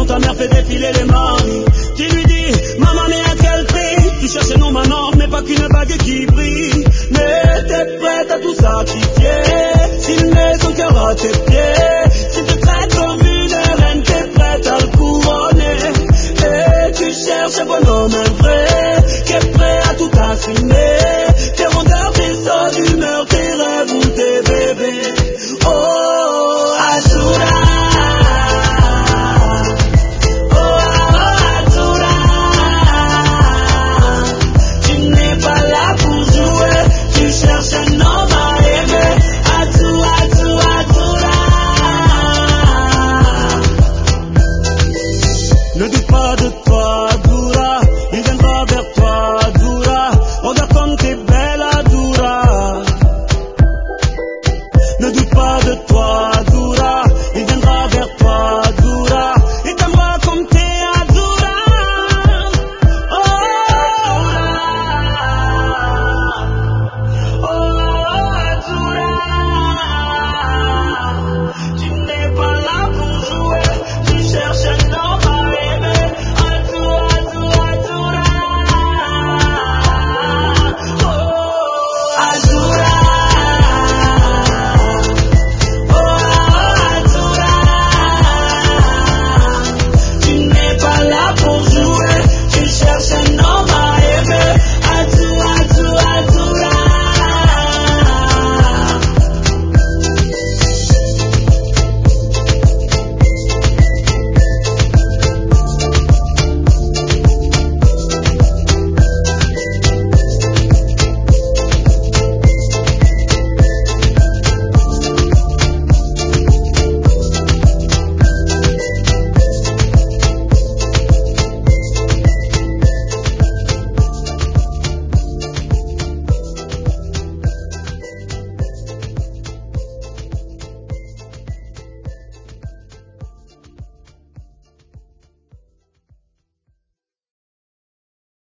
maison, ta mère fait défiler les maris. Tu lui dis, maman, mais à quel prix? Tu cherches non maintenant, mais pas qu'une bague qui brille. Mais t'es prête à tout sacrifier, s'il met son cœur à tes pieds.